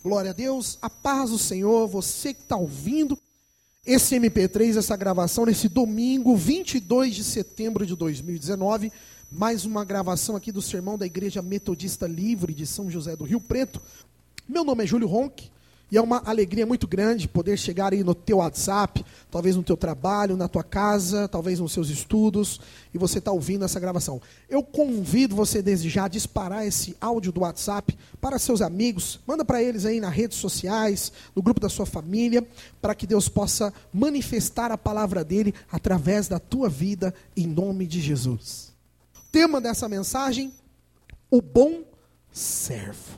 Glória a Deus, a paz do Senhor, você que está ouvindo esse MP3, essa gravação, nesse domingo, 22 de setembro de 2019, mais uma gravação aqui do sermão da Igreja Metodista Livre de São José do Rio Preto. Meu nome é Júlio Ronck e é uma alegria muito grande poder chegar aí no teu WhatsApp, talvez no teu trabalho, na tua casa, talvez nos seus estudos, e você está ouvindo essa gravação. Eu convido você desde já a disparar esse áudio do WhatsApp para seus amigos, manda para eles aí nas redes sociais, no grupo da sua família, para que Deus possa manifestar a palavra dele através da tua vida, em nome de Jesus. O tema dessa mensagem, o bom servo.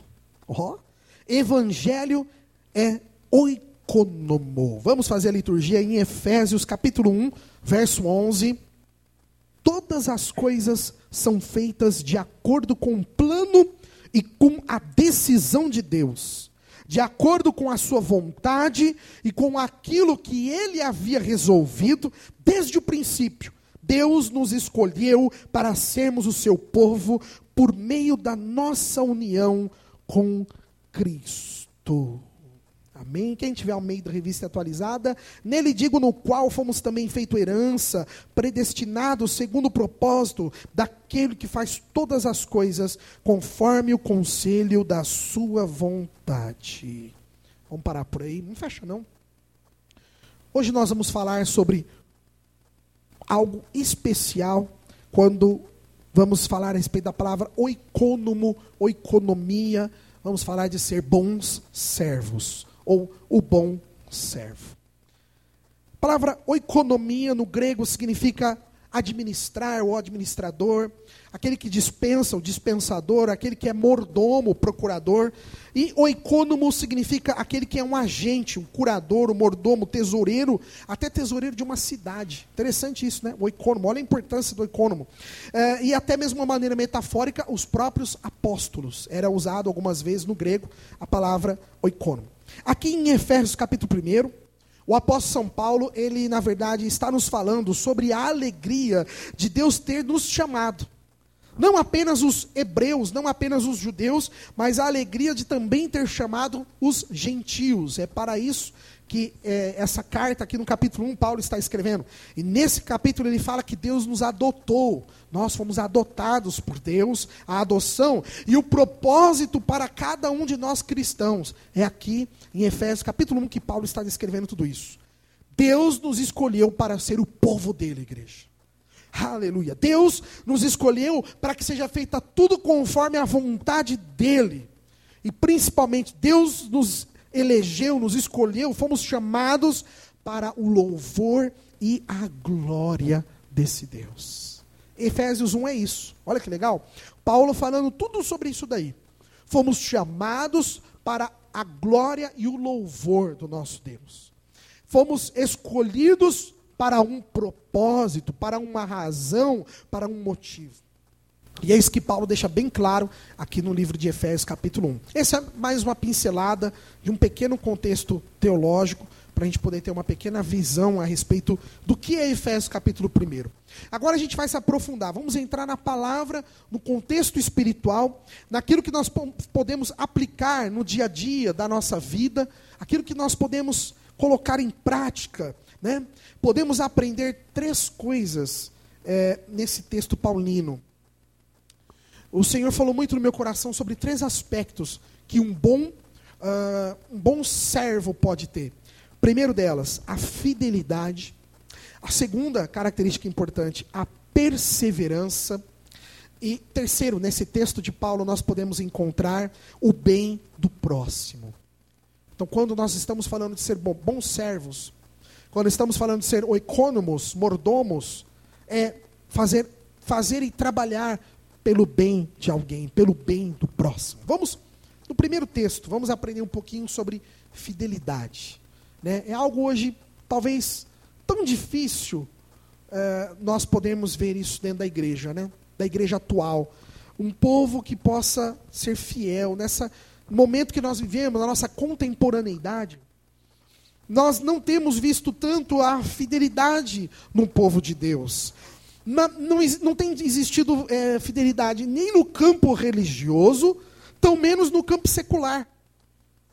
Evangelho é oikonomo. Vamos fazer a liturgia em Efésios capítulo 1, verso 11. Todas as coisas são feitas de acordo com o plano e com a decisão de Deus, de acordo com a sua vontade e com aquilo que ele havia resolvido desde o princípio. Deus nos escolheu para sermos o seu povo por meio da nossa união com Cristo. Amém? Quem tiver Almeida Revista Atualizada, nele digo, no qual fomos também feito herança, predestinados segundo o propósito daquele que faz todas as coisas conforme o conselho da sua vontade. Vamos parar por aí? Não fecha não. Hoje nós vamos falar sobre algo especial quando vamos falar a respeito da palavra oikonomo, oikonomia. Vamos falar de ser bons servos, ou o bom servo. A palavra oikonomia no grego significa administrar ou administrador, aquele que dispensa, o dispensador, aquele que é mordomo, procurador. E oikonomo significa aquele que é um agente, um curador, um mordomo, tesoureiro, até tesoureiro de uma cidade. Interessante isso, né? O oikonomo, olha a importância do oikonomo. E até mesmo de uma maneira metafórica, os próprios apóstolos. Era usado algumas vezes no grego a palavra oikonomo. Aqui em Efésios capítulo 1, o apóstolo São Paulo, ele na verdade está nos falando sobre a alegria de Deus ter nos chamado. Não apenas os hebreus, não apenas os judeus, mas a alegria de também ter chamado os gentios. É para isso que essa carta aqui no capítulo 1, Paulo está escrevendo. E nesse capítulo ele fala que Deus nos adotou. Nós fomos adotados por Deus, a adoção. E o propósito para cada um de nós cristãos é aqui em Efésios capítulo 1 que Paulo está descrevendo tudo isso. Deus nos escolheu para ser o povo dele, igreja. Aleluia. Deus nos escolheu para que seja feita tudo conforme a vontade dele. E principalmente Deus nos elegeu, nos escolheu, fomos chamados para o louvor e a glória desse Deus. Efésios 1 é isso. Olha que legal. Paulo falando tudo sobre isso daí. Fomos chamados para a glória e o louvor do nosso Deus. Fomos escolhidos para um propósito, para uma razão, para um motivo. E é isso que Paulo deixa bem claro aqui no livro de Efésios capítulo 1. Essa é mais uma pincelada de um pequeno contexto teológico, para a gente poder ter uma pequena visão a respeito do que é Efésios capítulo 1. Agora a gente vai se aprofundar, vamos entrar na palavra, no contexto espiritual, naquilo que nós podemos aplicar no dia a dia da nossa vida, aquilo que nós podemos colocar em prática, né? Podemos aprender 3 coisas nesse texto paulino. O Senhor falou muito no meu coração sobre 3 aspectos que um bom servo pode ter. Primeiro delas, a fidelidade. A segunda característica importante, a perseverança. E terceiro, nesse texto de Paulo, nós podemos encontrar o bem do próximo. Então, quando nós estamos falando de ser bons servos, quando estamos falando de ser oikonomos, mordomos, é fazer e trabalhar pelo bem de alguém, pelo bem do próximo. Vamos, no primeiro texto, vamos aprender um pouquinho sobre fidelidade. Né? É algo hoje, talvez, tão difícil nós podemos ver isso dentro da igreja, né? Da igreja atual. Um povo que possa ser fiel, nesse momento que nós vivemos, na nossa contemporaneidade. Nós não temos visto tanto a fidelidade no povo de Deus. Não tem existido fidelidade nem no campo religioso, tão menos no campo secular.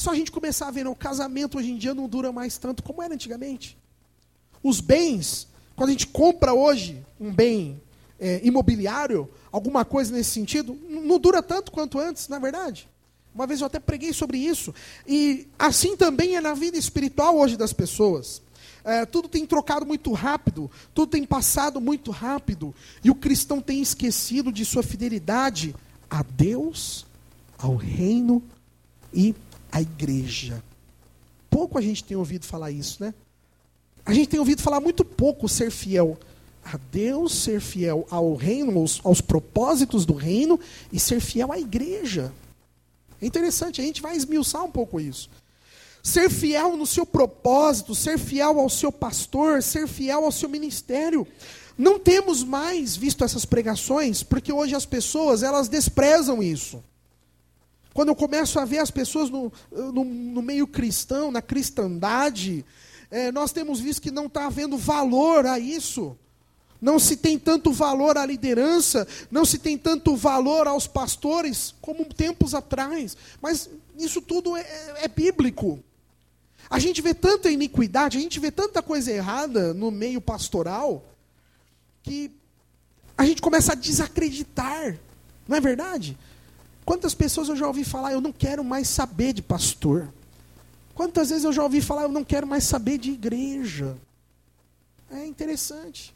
só a gente começar a ver, o casamento hoje em dia não dura mais tanto como era antigamente. Os bens, quando a gente compra hoje um bem imobiliário, alguma coisa nesse sentido, não dura tanto quanto antes, na verdade. Uma vez eu até preguei sobre isso. E assim também é na vida espiritual hoje das pessoas. Tudo tem trocado muito rápido, tudo tem passado muito rápido. E o cristão tem esquecido de sua fidelidade a Deus, ao reino e à igreja. Pouco a gente tem ouvido falar isso, né? A gente tem ouvido falar muito pouco ser fiel a Deus, ser fiel ao reino, aos propósitos do reino e ser fiel à igreja. É interessante, a gente vai esmiuçar um pouco isso. Ser fiel no seu propósito, ser fiel ao seu pastor, ser fiel ao seu ministério. Não temos mais visto essas pregações, porque hoje as pessoas, elas desprezam isso. Quando eu começo a ver as pessoas no meio cristão, na cristandade, nós temos visto que não está havendo valor a isso. Não se tem tanto valor à liderança, não se tem tanto valor aos pastores, como tempos atrás. Mas isso tudo é bíblico. A gente vê tanta iniquidade, a gente vê tanta coisa errada no meio pastoral, que a gente começa a desacreditar. Não é verdade? Quantas pessoas eu já ouvi falar, eu não quero mais saber de pastor. Quantas vezes eu já ouvi falar, eu não quero mais saber de igreja. É interessante.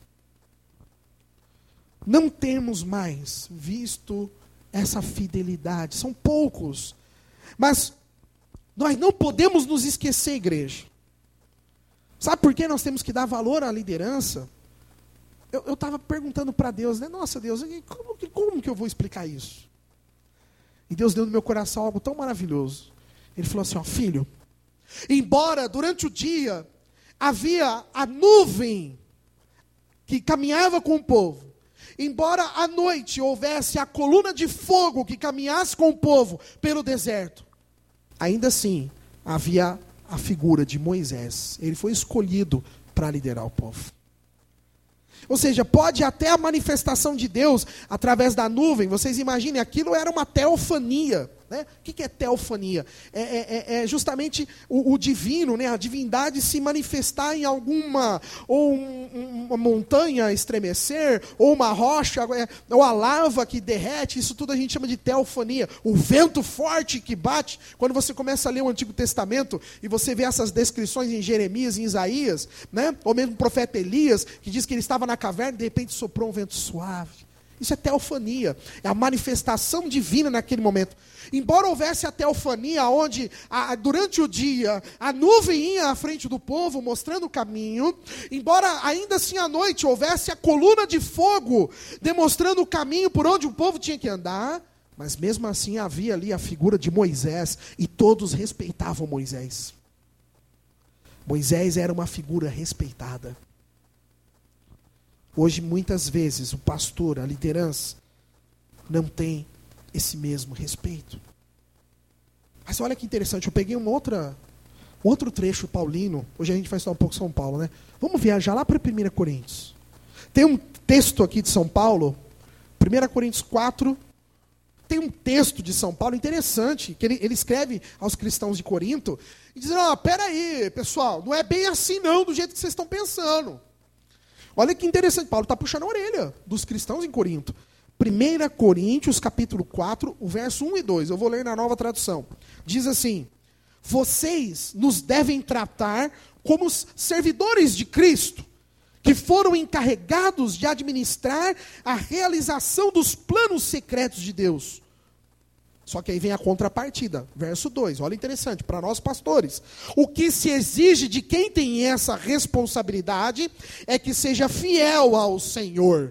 Não temos mais visto essa fidelidade. São poucos. Mas nós não podemos nos esquecer, igreja. Sabe por que nós temos que dar valor à liderança? Eu estava perguntando para Deus, né? Nossa, Deus, como que eu vou explicar isso? E Deus deu no meu coração algo tão maravilhoso. Ele falou assim, filho, embora durante o dia havia a nuvem que caminhava com o povo, embora à noite houvesse a coluna de fogo que caminhasse com o povo pelo deserto, ainda assim havia a figura de Moisés. Ele foi escolhido para liderar o povo. Ou seja, pode até a manifestação de Deus através da nuvem, vocês imaginem, aquilo era uma teofania. Né? O que é teofania? É justamente o divino, né? A divindade se manifestar em alguma, ou uma montanha estremecer, ou uma rocha, ou a lava que derrete, isso tudo a gente chama de teofania. O vento forte que bate, quando você começa a ler o Antigo Testamento, e você vê essas descrições em Jeremias e em Isaías, né? Ou mesmo o profeta Elias, que diz que ele estava na caverna e de repente soprou um vento suave. Isso é teofania, é a manifestação divina naquele momento. Embora houvesse a teofania, onde durante o dia a nuvem ia à frente do povo, mostrando o caminho, embora ainda assim à noite houvesse a coluna de fogo, demonstrando o caminho por onde o povo tinha que andar, mas mesmo assim havia ali a figura de Moisés, e todos respeitavam Moisés. Moisés era uma figura respeitada. Hoje, muitas vezes, o pastor, a liderança, não tem esse mesmo respeito. Mas olha que interessante, eu peguei outro trecho paulino. Hoje a gente vai estudar um pouco São Paulo, né? Vamos viajar lá para 1 Coríntios. Tem um texto aqui de São Paulo, 1 Coríntios 4, tem um texto de São Paulo interessante, que ele escreve aos cristãos de Corinto, e diz, peraí, pessoal, não é bem assim não, do jeito que vocês estão pensando. Olha que interessante, Paulo está puxando a orelha dos cristãos em Corinto. 1 Coríntios, capítulo 4, o verso 1 e 2. Eu vou ler na Nova Tradução. Diz assim, vocês nos devem tratar como os servidores de Cristo, que foram encarregados de administrar a realização dos planos secretos de Deus. Só que aí vem a contrapartida, verso 2, olha interessante, para nós pastores. O que se exige de quem tem essa responsabilidade é que seja fiel ao Senhor.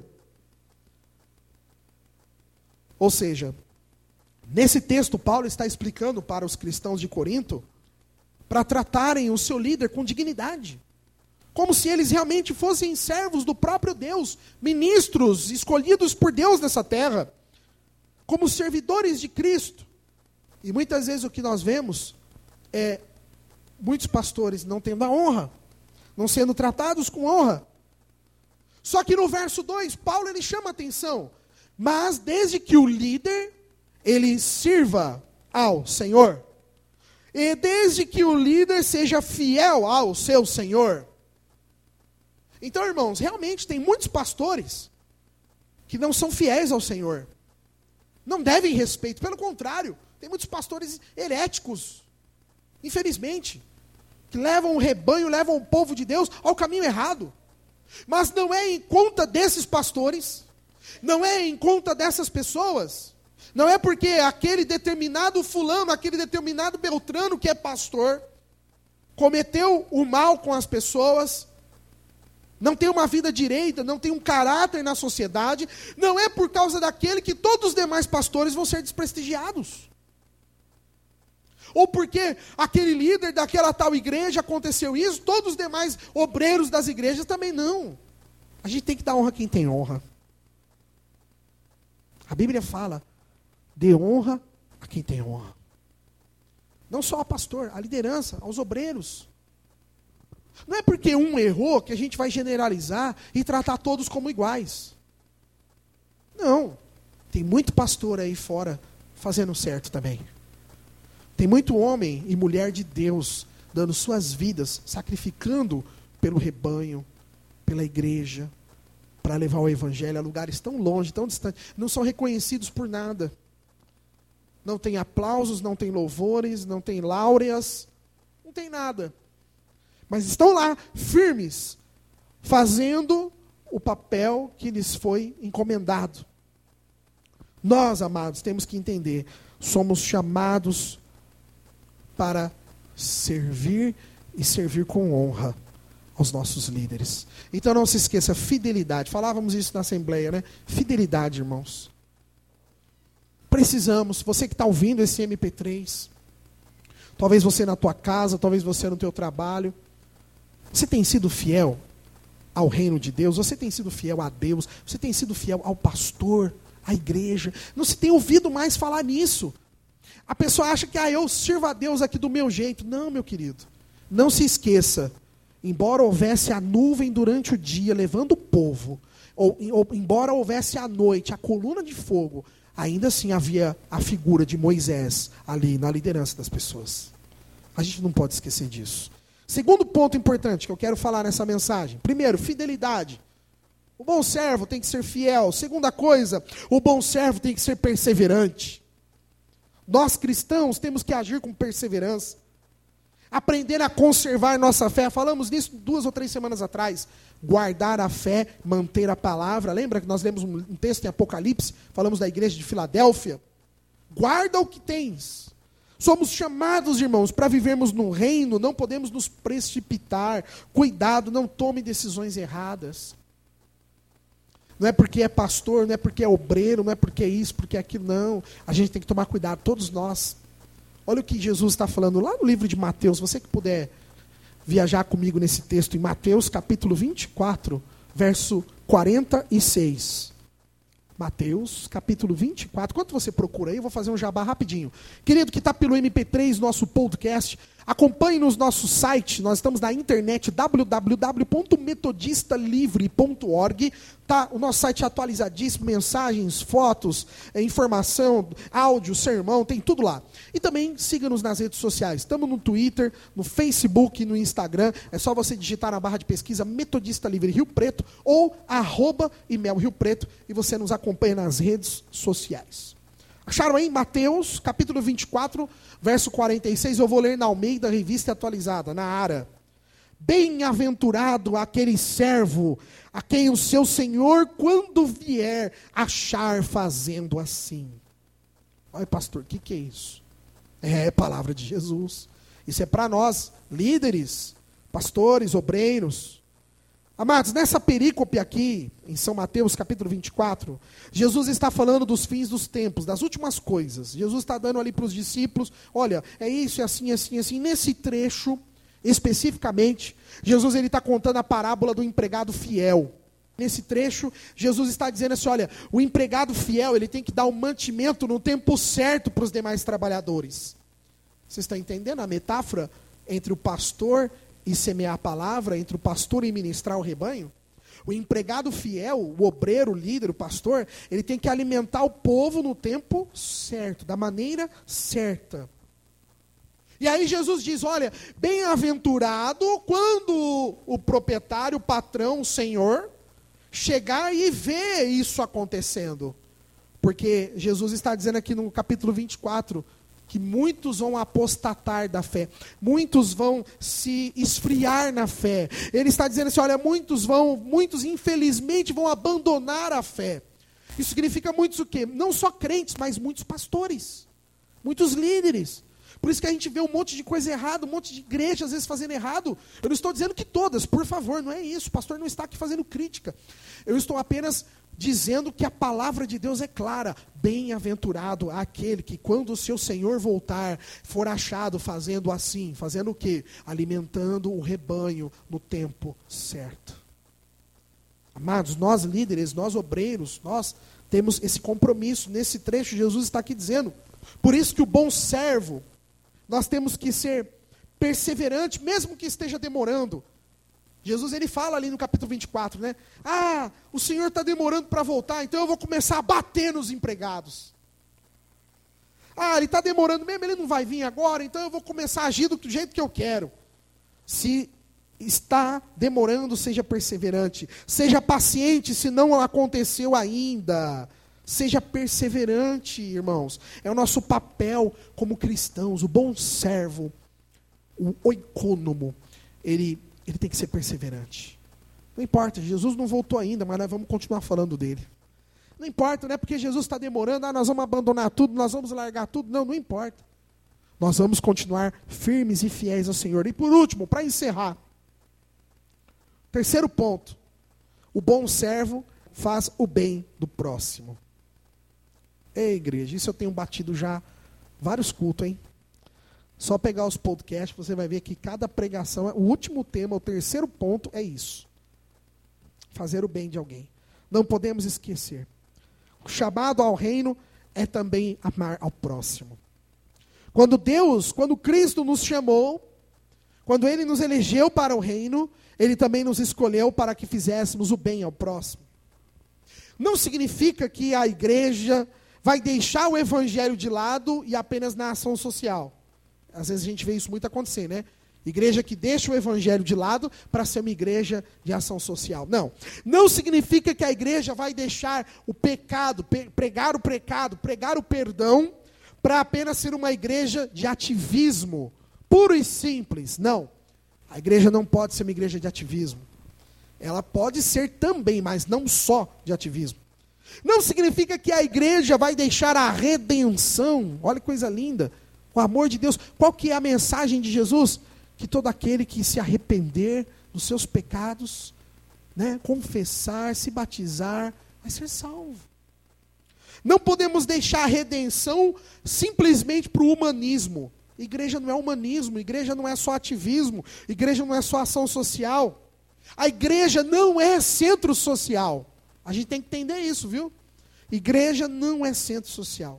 Ou seja, nesse texto Paulo está explicando para os cristãos de Corinto, para tratarem o seu líder com dignidade. Como se eles realmente fossem servos do próprio Deus, ministros escolhidos por Deus nessa terra. Como servidores de Cristo. E muitas vezes o que nós vemos é muitos pastores não tendo a honra, não sendo tratados com honra. Só que no verso 2, Paulo ele chama a atenção. Mas desde que o líder, ele sirva ao Senhor. E desde que o líder seja fiel ao seu senhor. Então, irmãos, realmente tem muitos pastores que não são fiéis ao Senhor. Não devem respeito, pelo contrário, tem muitos pastores heréticos, infelizmente, que levam o rebanho, levam o povo de Deus ao caminho errado. Mas não é em conta desses pastores, não é em conta dessas pessoas, não é porque aquele determinado fulano, aquele determinado Beltrano que é pastor, cometeu o mal com as pessoas, não tem uma vida direita, não tem um caráter na sociedade, não é por causa daquele que todos os demais pastores vão ser desprestigiados. Ou porque aquele líder daquela tal igreja aconteceu isso, todos os demais obreiros das igrejas também não. A gente tem que dar honra a quem tem honra. A Bíblia fala, dê honra a quem tem honra. Não só ao pastor, à liderança, aos obreiros. Não é porque um errou que a gente vai generalizar e tratar todos como iguais. Não. Tem muito pastor aí fora fazendo certo também. Tem muito homem e mulher de Deus dando suas vidas, sacrificando pelo rebanho, pela igreja, para levar o evangelho a lugares tão longe, tão distantes. Não são reconhecidos por nada. Não tem aplausos, não tem louvores, não tem láureas, não tem nada. Mas estão lá, firmes, fazendo o papel que lhes foi encomendado. Nós, amados, temos que entender, somos chamados para servir e servir com honra aos nossos líderes. Então não se esqueça, fidelidade. Falávamos isso na Assembleia, né? Fidelidade, irmãos. Precisamos, você que está ouvindo esse MP3, talvez você na tua casa, talvez você no teu trabalho, você tem sido fiel ao reino de Deus? Você tem sido fiel a Deus? Você tem sido fiel ao pastor, à igreja? Não se tem ouvido mais falar nisso. A pessoa acha que eu sirvo a Deus aqui do meu jeito. Não, meu querido. Não se esqueça. Embora houvesse a nuvem durante o dia levando o povo, ou embora houvesse à noite a coluna de fogo, ainda assim havia a figura de Moisés ali na liderança das pessoas. A gente não pode esquecer disso. Segundo ponto importante que eu quero falar nessa mensagem. Primeiro, fidelidade. O bom servo tem que ser fiel. Segunda coisa, o bom servo tem que ser perseverante. Nós cristãos temos que agir com perseverança. Aprender a conservar nossa fé. Falamos nisso 2 ou 3 semanas atrás. Guardar a fé, manter a palavra. Lembra que nós lemos um texto em Apocalipse? Falamos da igreja de Filadélfia. Guarda o que tens. Somos chamados, irmãos, para vivermos no reino, não podemos nos precipitar. Cuidado, não tome decisões erradas. Não é porque é pastor, não é porque é obreiro, não é porque é isso, porque é aquilo, não. A gente tem que tomar cuidado, todos nós. Olha o que Jesus está falando lá no livro de Mateus, você que puder viajar comigo nesse texto, em Mateus capítulo 24, verso 46. Mateus, capítulo 24. Enquanto você procura aí, eu vou fazer um jabá rapidinho. Querido que está pelo MP3, nosso podcast, acompanhe nos nosso site. Nós estamos na internet, www.metodistalivre.org. Tá, o nosso site é atualizadíssimo, mensagens, fotos, informação, áudio, sermão, tem tudo lá. E também siga-nos nas redes sociais. Estamos no Twitter, no Facebook, no Instagram. É só você digitar na barra de pesquisa Metodista Livre Rio Preto ou @imel Rio Preto e você nos acompanha nas redes sociais. Acharam aí? Mateus, capítulo 24, verso 46. Eu vou ler na Almeida, revista atualizada, na ARA. Bem-aventurado aquele servo a quem o seu Senhor, quando vier, achar fazendo assim. Olha, pastor, o que é isso? É palavra de Jesus. Isso é para nós, líderes, pastores, obreiros. Amados, nessa perícope aqui, em São Mateus, capítulo 24, Jesus está falando dos fins dos tempos, das últimas coisas. Jesus está dando ali para os discípulos, olha, é isso, é assim, assim, assim. Nesse trecho, especificamente, Jesus ele está contando a parábola do empregado fiel. Nesse trecho, Jesus está dizendo assim, olha, o empregado fiel, ele tem que dar o mantimento no tempo certo para os demais trabalhadores. Você está entendendo a metáfora entre o pastor e semear a palavra, entre o pastor e ministrar o rebanho? O empregado fiel, o obreiro, o líder, o pastor, ele tem que alimentar o povo no tempo certo, da maneira certa. E aí Jesus diz, olha, bem-aventurado quando o proprietário, o patrão, o senhor, chegar e ver isso acontecendo. Porque Jesus está dizendo aqui no capítulo 24, que muitos vão apostatar da fé, muitos vão se esfriar na fé. Ele está dizendo assim, olha, muitos infelizmente vão abandonar a fé. Isso significa muitos o quê? Não só crentes, mas muitos pastores, muitos líderes. Por isso que a gente vê um monte de coisa errada, um monte de igreja às vezes fazendo errado. Eu não estou dizendo que todas, por favor, não é isso. O pastor não está aqui fazendo crítica. Eu estou apenas dizendo que a palavra de Deus é clara. Bem-aventurado aquele que quando o seu Senhor voltar, for achado fazendo assim. Fazendo o quê? Alimentando o rebanho no tempo certo. Amados, nós líderes, nós obreiros, nós temos esse compromisso. Nesse trecho, Jesus está aqui dizendo. Por isso que o bom servo, nós temos que ser perseverante, mesmo que esteja demorando. Jesus, ele fala ali no capítulo 24, né? Ah, o Senhor está demorando para voltar, então eu vou começar a bater nos empregados. Ah, ele está demorando mesmo, ele não vai vir agora, então eu vou começar a agir do jeito que eu quero. Se está demorando, seja perseverante. Seja paciente, se não aconteceu ainda. Seja perseverante, irmãos. É o nosso papel como cristãos. O bom servo, o oikônomo, ele tem que ser perseverante. Não importa, Jesus não voltou ainda, mas nós vamos continuar falando dele. Não importa, não é porque Jesus está demorando, nós vamos abandonar tudo, nós vamos largar tudo. Não importa. Nós vamos continuar firmes e fiéis ao Senhor. E por último, para encerrar, terceiro ponto. O bom servo faz o bem do próximo. Ei, igreja, isso eu tenho batido já vários cultos, hein? Só pegar os podcasts, você vai ver que cada pregação, o último tema, o terceiro ponto é isso. Fazer o bem de alguém. Não podemos esquecer. O chamado ao reino é também amar ao próximo. Quando Cristo nos chamou, quando Ele nos elegeu para o reino, Ele também nos escolheu para que fizéssemos o bem ao próximo. Não significa que a igreja vai deixar o evangelho de lado e apenas na ação social. Às vezes a gente vê isso muito acontecer, né? Igreja que deixa o evangelho de lado para ser uma igreja de ação social. Não significa que a igreja vai deixar o pecado, pregar o pecado, pregar o perdão, para apenas ser uma igreja de ativismo, puro e simples. Não. A igreja não pode ser uma igreja de ativismo. Ela pode ser também, mas não só de ativismo. Não significa que a igreja vai deixar a redenção. Olha que coisa linda. O amor de Deus. Qual que é a mensagem de Jesus? Que todo aquele que se arrepender dos seus pecados, né, confessar, se batizar, vai ser salvo. Não podemos deixar a redenção simplesmente para o humanismo. Igreja não é humanismo, igreja não é só ativismo, igreja não é só ação social. A igreja não é centro social. A gente tem que entender isso, viu? Igreja não é centro social.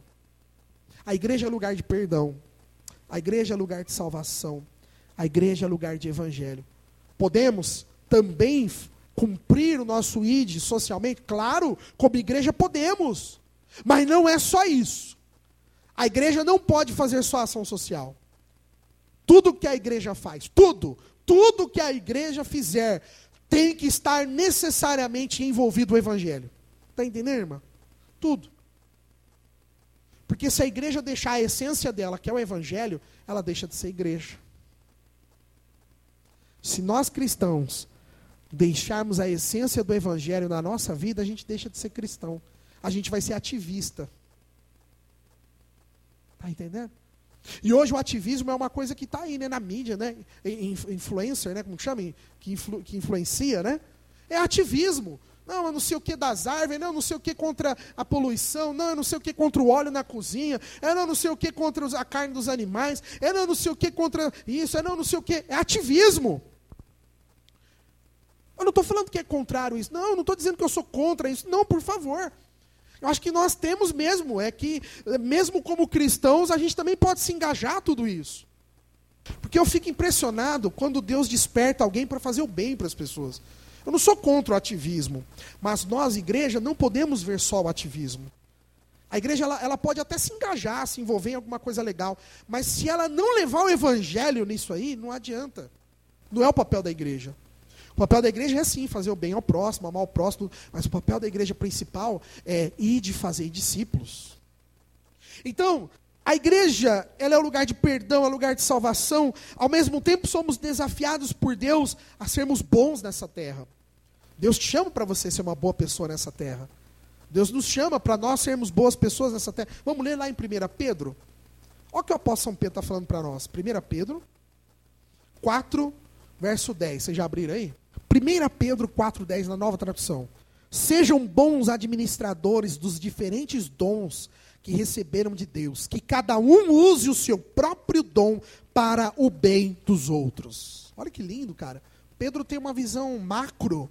A igreja é lugar de perdão. A igreja é lugar de salvação. A igreja é lugar de evangelho. Podemos também cumprir o nosso ID socialmente? Claro, como igreja podemos. Mas não é só isso. A igreja não pode fazer só ação social. Tudo que a igreja faz, tudo que a igreja fizer, tem que estar necessariamente envolvido o evangelho. Está entendendo, irmã? Tudo. Porque se a igreja deixar a essência dela, que é o evangelho, ela deixa de ser igreja. Se nós cristãos deixarmos a essência do evangelho na nossa vida, a gente deixa de ser cristão. A gente vai ser ativista. Está entendendo? E hoje o ativismo é uma coisa que está aí, né, na mídia, né? Influencer, né? Como chama? Que influencia, né? É ativismo. Não, eu não sei o que das árvores, não sei o que contra a poluição, não, eu não sei o que contra o óleo na cozinha, eu não sei o que contra a carne dos animais, eu não sei o que contra isso, eu não sei o que. É ativismo. Eu não estou falando que é contrário a isso. Não, eu não estou dizendo que eu sou contra isso. Não, por favor. Eu acho que nós temos mesmo, é que mesmo como cristãos, a gente também pode se engajar a tudo isso. Porque eu fico impressionado quando Deus desperta alguém para fazer o bem para as pessoas. Eu não sou contra o ativismo, mas nós, igreja, não podemos ver só o ativismo. A igreja ela pode até se engajar, se envolver em alguma coisa legal, mas se ela não levar o evangelho nisso aí, não adianta. Não é o papel da igreja. O papel da igreja é sim, fazer o bem ao próximo, amar o próximo, mas o papel da igreja principal é ir de fazer discípulos. Então, a igreja, ela é o lugar de perdão, é o lugar de salvação. Ao mesmo tempo, somos desafiados por Deus a sermos bons nessa terra. Deus te chama para você ser uma boa pessoa nessa terra. Deus nos chama para nós sermos boas pessoas nessa terra. Vamos ler lá em 1 Pedro? Olha o que o apóstolo São Pedro está falando para nós. 1 Pedro 4, verso 10. Vocês já abriram aí? 1 Pedro 4, 10, na Nova Tradução. Sejam bons administradores dos diferentes dons que receberam de Deus, que cada um use o seu próprio dom para o bem dos outros. Olha que lindo, cara. Pedro tem uma visão macro.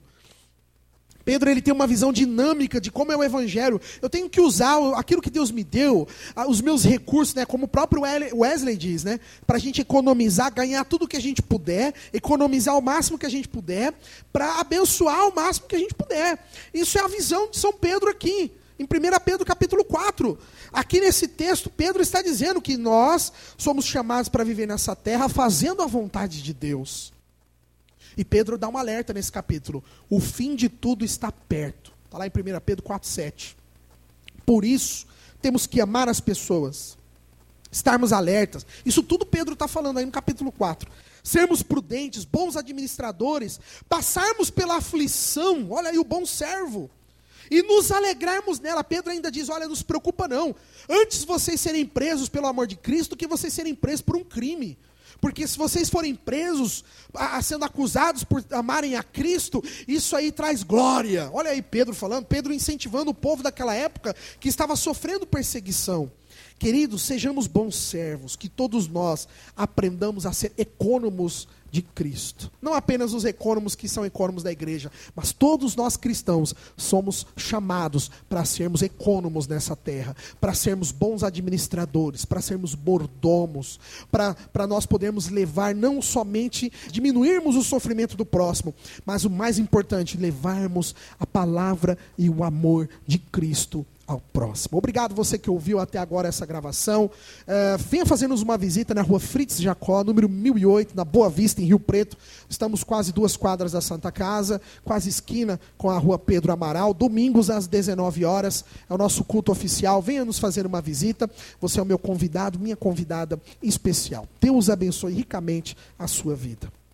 Pedro ele tem uma visão dinâmica de como é o evangelho. Eu tenho que usar aquilo que Deus me deu, os meus recursos, né, como o próprio Wesley diz, né, para a gente economizar, ganhar tudo que a gente puder, economizar o máximo que a gente puder, para abençoar o máximo que a gente puder. Isso é a visão de São Pedro aqui, em 1 Pedro capítulo 4. Aqui nesse texto, Pedro está dizendo que nós somos chamados para viver nessa terra fazendo a vontade de Deus. E Pedro dá um alerta nesse capítulo. O fim de tudo está perto. Está lá em 1 Pedro 4,7. Por isso, temos que amar as pessoas. Estarmos alertas. Isso tudo Pedro está falando aí no capítulo 4. Sermos prudentes, bons administradores. Passarmos pela aflição. Olha aí o bom servo. E nos alegrarmos nela. Pedro ainda diz, olha, não se preocupa não. Antes vocês serem presos pelo amor de Cristo, que vocês serem presos por um crime. Porque se vocês forem presos, sendo acusados por amarem a Cristo, isso aí traz glória. Olha aí Pedro falando, Pedro incentivando o povo daquela época que estava sofrendo perseguição. Queridos, sejamos bons servos, que todos nós aprendamos a ser econômicos de Cristo. Não apenas os econômicos que são econômicos da igreja, mas todos nós cristãos somos chamados para sermos econômicos nessa terra, para sermos bons administradores, para sermos mordomos, para nós podermos levar não somente, diminuirmos o sofrimento do próximo, mas o mais importante, levarmos a palavra e o amor de Cristo ao próximo. Obrigado você que ouviu até agora essa gravação. Venha fazer-nos uma visita na rua Fritz Jacó, número 1008, na Boa Vista, em Rio Preto. Estamos quase 2 quadras da Santa Casa, quase esquina com a rua Pedro Amaral. Domingos às 19 horas é o nosso culto oficial. Venha nos fazer uma visita. Você é o meu convidado, minha convidada especial. Deus abençoe ricamente a sua vida.